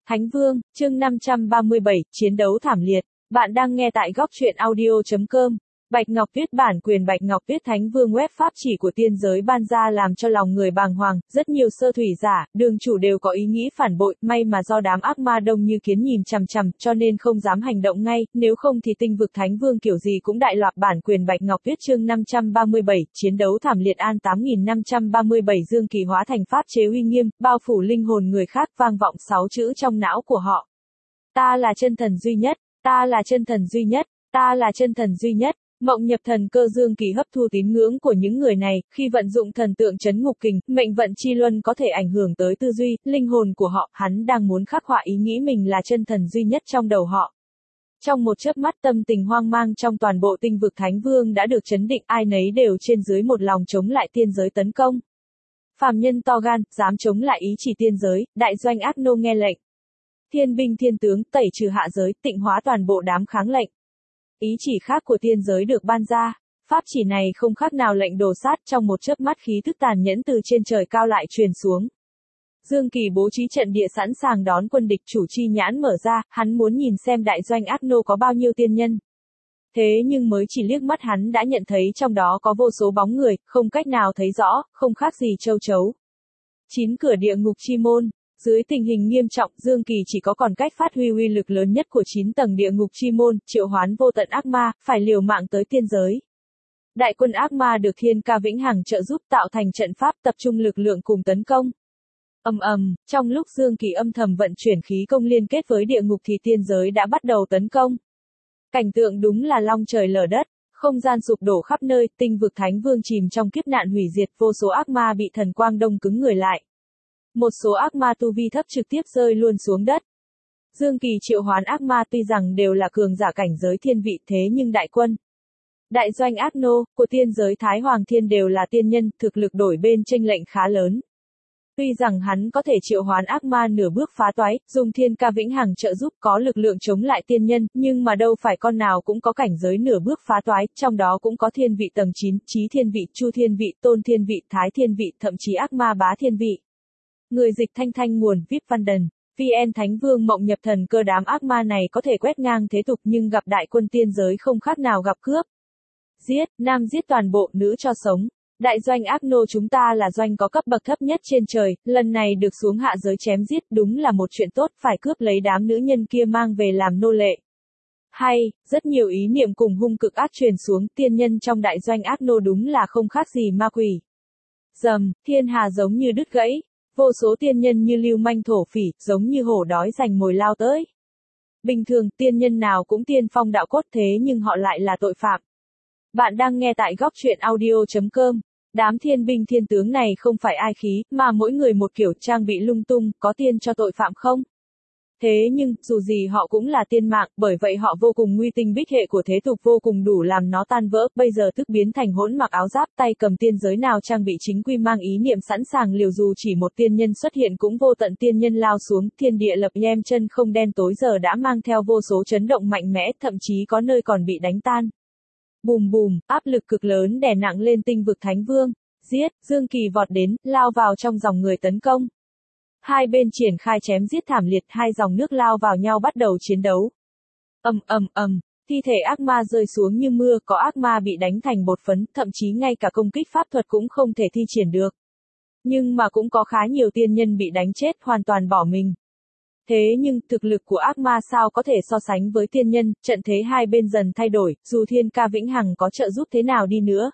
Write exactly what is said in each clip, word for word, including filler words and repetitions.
Thánh Vương, chương năm trăm ba mươi bảy, chiến đấu thảm liệt. Bạn đang nghe tại góc truyện audio chấm com. Bạch Ngọc Tuyết bản quyền Bạch Ngọc Tuyết Thánh Vương web pháp chỉ của tiên giới ban ra làm cho lòng người bàng hoàng, rất nhiều sơ thủy giả, đường chủ đều có ý nghĩ phản bội, may mà do đám ác ma đông như kiến nhìn chằm chằm, cho nên không dám hành động ngay, nếu không thì tinh vực Thánh Vương kiểu gì cũng đại loạt bản quyền Bạch Ngọc Tuyết chương năm trăm ba mươi bảy, chiến đấu thảm liệt an tám nghìn năm trăm ba mươi bảy Dương Kỳ hóa thành pháp chế uy nghiêm, bao phủ linh hồn người khác vang vọng sáu chữ trong não của họ. Ta là chân thần duy nhất, ta là chân thần duy nhất, ta là chân thần duy nhất. Mộng nhập thần cơ Dương Kỳ hấp thu tín ngưỡng của những người này, khi vận dụng thần tượng chấn ngục kình, mệnh vận chi luân có thể ảnh hưởng tới tư duy, linh hồn của họ, hắn đang muốn khắc họa ý nghĩ mình là chân thần duy nhất trong đầu họ. Trong một chớp mắt tâm tình hoang mang trong toàn bộ tinh vực Thánh Vương đã được chấn định, ai nấy đều trên dưới một lòng chống lại tiên giới tấn công. Phàm nhân to gan, dám chống lại ý chỉ tiên giới, đại doanh ác nô nghe lệnh. Thiên binh thiên tướng, tẩy trừ hạ giới, tịnh hóa toàn bộ đám kháng lệnh. Ý chỉ khác của tiên giới được ban ra, pháp chỉ này không khác nào lệnh đồ sát, trong một chớp mắt khí thức tàn nhẫn từ trên trời cao lại truyền xuống. Dương Kỳ bố trí trận địa sẵn sàng đón quân địch, chủ chi nhãn mở ra, hắn muốn nhìn xem đại doanh ác nô có bao nhiêu tiên nhân. Thế nhưng mới chỉ liếc mắt hắn đã nhận thấy trong đó có vô số bóng người, không cách nào thấy rõ, không khác gì châu chấu. Chín cửa địa ngục chi môn. Dưới tình hình nghiêm trọng, Dương Kỳ chỉ có còn cách phát huy uy lực lớn nhất của chín tầng địa ngục chi môn, triệu hoán vô tận ác ma, phải liều mạng tới tiên giới. Đại quân ác ma được Thiên Ca Vĩnh Hằng trợ giúp tạo thành trận pháp, tập trung lực lượng cùng tấn công. Ầm ầm, trong lúc Dương Kỳ âm thầm vận chuyển khí công liên kết với địa ngục thì tiên giới đã bắt đầu tấn công. Cảnh tượng đúng là long trời lở đất, không gian sụp đổ khắp nơi, tinh vực Thánh Vương chìm trong kiếp nạn hủy diệt, vô số ác ma bị thần quang đông cứng người lại. Một số ác ma tu vi thấp trực tiếp rơi luôn xuống đất. Dương Kỳ triệu hoán ác ma tuy rằng đều là cường giả cảnh giới thiên vị, thế nhưng đại quân, đại doanh ác nô của tiên giới Thái Hoàng Thiên đều là tiên nhân, thực lực đổi bên chênh lệnh khá lớn. Tuy rằng hắn có thể triệu hoán ác ma nửa bước phá toái, dùng Thiên Ca Vĩnh Hằng trợ giúp có lực lượng chống lại tiên nhân, nhưng mà đâu phải con nào cũng có cảnh giới nửa bước phá toái, trong đó cũng có thiên vị tầng chín, Chí Thiên vị, Chu Thiên vị, Tôn Thiên vị, Thái Thiên vị, thậm chí ác ma bá thiên vị. Người dịch thanh thanh nguồn vê i pê Văn Đần, vê en Thánh Vương mộng nhập thần cơ đám ác ma này có thể quét ngang thế tục nhưng gặp đại quân tiên giới không khác nào gặp cướp. Giết, nam giết toàn bộ, nữ cho sống. Đại doanh ác nô chúng ta là doanh có cấp bậc thấp nhất trên trời, lần này được xuống hạ giới chém giết đúng là một chuyện tốt, phải cướp lấy đám nữ nhân kia mang về làm nô lệ. Hay, rất nhiều ý niệm cùng hung cực ác truyền xuống, tiên nhân trong đại doanh ác nô đúng là không khác gì ma quỷ. Dầm, thiên hà giống như đứt gãy. Vô số tiên nhân như lưu manh thổ phỉ, giống như hổ đói giành mồi lao tới. Bình thường, tiên nhân nào cũng tiên phong đạo cốt thế nhưng họ lại là tội phạm. Bạn đang nghe tại góc truyện audio chấm com. Đám thiên binh thiên tướng này không phải ai khí, mà mỗi người một kiểu trang bị lung tung, có tiên cho tội phạm không? Thế nhưng, dù gì họ cũng là tiên mạng, bởi vậy họ vô cùng nguy tinh bích hệ của thế tục vô cùng đủ làm nó tan vỡ, bây giờ tức biến thành hỗn mặc áo giáp, tay cầm tiên giới nào trang bị chính quy mang ý niệm sẵn sàng liều, dù chỉ một tiên nhân xuất hiện cũng vô tận tiên nhân lao xuống, thiên địa lập nhem chân không đen tối giờ đã mang theo vô số chấn động mạnh mẽ, thậm chí có nơi còn bị đánh tan. Bùm bùm, áp lực cực lớn đè nặng lên tinh vực Thánh Vương. Giết, Dương Kỳ vọt đến, lao vào trong dòng người tấn công. Hai bên triển khai chém giết thảm liệt, hai dòng nước lao vào nhau bắt đầu chiến đấu. Ầm ầm ầm, thi thể ác ma rơi xuống như mưa, có ác ma bị đánh thành bột phấn, thậm chí ngay cả công kích pháp thuật cũng không thể thi triển được. Nhưng mà cũng có khá nhiều tiên nhân bị đánh chết, hoàn toàn bỏ mình. Thế nhưng, thực lực của ác ma sao có thể so sánh với tiên nhân, trận thế hai bên dần thay đổi, dù Thiên Ca Vĩnh Hằng có trợ giúp thế nào đi nữa.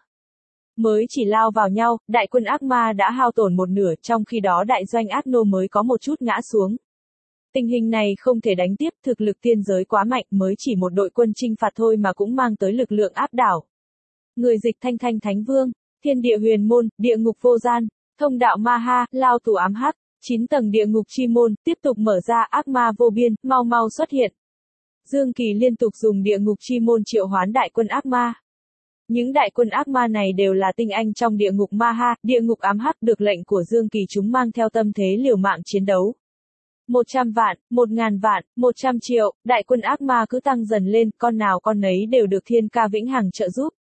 Mới chỉ lao vào nhau, đại quân ác ma đã hao tổn một nửa, trong khi đó đại doanh ác nô mới có một chút ngã xuống. Tình hình này không thể đánh tiếp, thực lực tiên giới quá mạnh, mới chỉ một đội quân chinh phạt thôi mà cũng mang tới lực lượng áp đảo. Người dịch thanh thanh Thánh Vương, thiên địa huyền môn, địa ngục vô gian, thông đạo ma ha, lao tù ám hắc, chín tầng địa ngục chi môn, tiếp tục mở ra, ác ma vô biên, mau mau xuất hiện. Dương Kỳ liên tục dùng địa ngục chi môn triệu hoán đại quân ác ma. Những đại quân ác ma này đều là tinh anh trong địa ngục ma ha, địa ngục ám hắc, được lệnh của Dương Kỳ chúng mang theo tâm thế liều mạng chiến đấu. Một trăm vạn, một ngàn vạn, một trăm triệu, đại quân ác ma cứ tăng dần lên, con nào con nấy đều được Thiên Ca Vĩnh Hằng trợ giúp.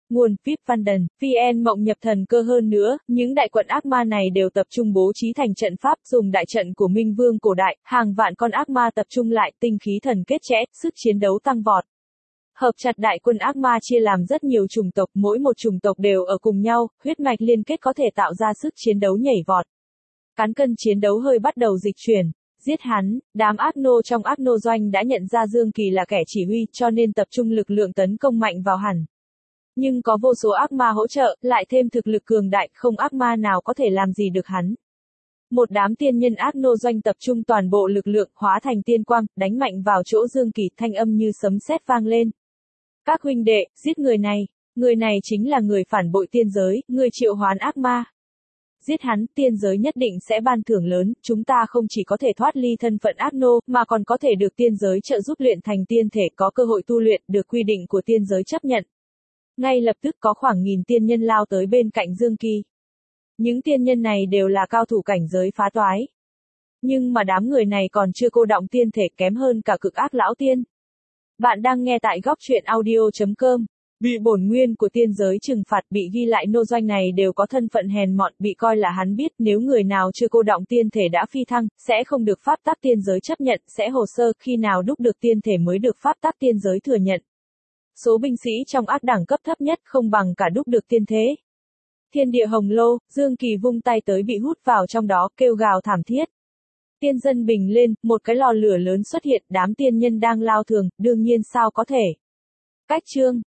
Nguồn vê i pê London, vê en Mộng nhập thần cơ hơn nữa, những đại quận ác ma này đều tập trung bố trí thành trận pháp dùng đại trận của Minh Vương cổ đại, hàng vạn con ác ma tập trung lại, tinh khí thần kết chẽ, sức chiến đấu tăng vọt. Hợp chặt đại quân ác ma chia làm rất nhiều chủng tộc, mỗi một chủng tộc đều ở cùng nhau, huyết mạch liên kết có thể tạo ra sức chiến đấu nhảy vọt. Cán cân chiến đấu hơi bắt đầu dịch chuyển. Giết hắn, đám ác nô trong ác nô doanh đã nhận ra Dương Kỳ là kẻ chỉ huy, cho nên tập trung lực lượng tấn công mạnh vào hẳn. Nhưng có vô số ác ma hỗ trợ, lại thêm thực lực cường đại, không ác ma nào có thể làm gì được hắn. Một đám tiên nhân ác nô doanh tập trung toàn bộ lực lượng, hóa thành tiên quang, đánh mạnh vào chỗ Dương Kỳ, thanh âm như sấm sét vang lên. Các huynh đệ, giết người này, người này chính là người phản bội tiên giới, người triệu hoán ác ma. Giết hắn, tiên giới nhất định sẽ ban thưởng lớn, chúng ta không chỉ có thể thoát ly thân phận ác nô, mà còn có thể được tiên giới trợ giúp luyện thành tiên thể, có cơ hội tu luyện, được quy định của tiên giới chấp nhận. Ngay lập tức có khoảng nghìn tiên nhân lao tới bên cạnh Dương Kỳ. Những tiên nhân này đều là cao thủ cảnh giới phá toái. Nhưng mà đám người này còn chưa cô đọng tiên thể, kém hơn cả cực ác lão tiên. Bạn đang nghe tại góc truyện audio chấm com. Bị bổn nguyên của tiên giới trừng phạt, bị ghi lại nô doanh này đều có thân phận hèn mọn, bị coi là hắn biết nếu người nào chưa cô đọng tiên thể đã phi thăng, sẽ không được pháp tắc tiên giới chấp nhận, sẽ hồ sơ, khi nào đúc được tiên thể mới được pháp tắc tiên giới thừa nhận. Số binh sĩ trong ác đẳng cấp thấp nhất không bằng cả đúc được tiên thế. Thiên địa hồng lô, Dương Kỳ vung tay tới bị hút vào trong đó, kêu gào thảm thiết. Tiên dân bình lên, một cái lò lửa lớn xuất hiện, đám tiên nhân đang lao thường, đương nhiên sao có thể. Cách chương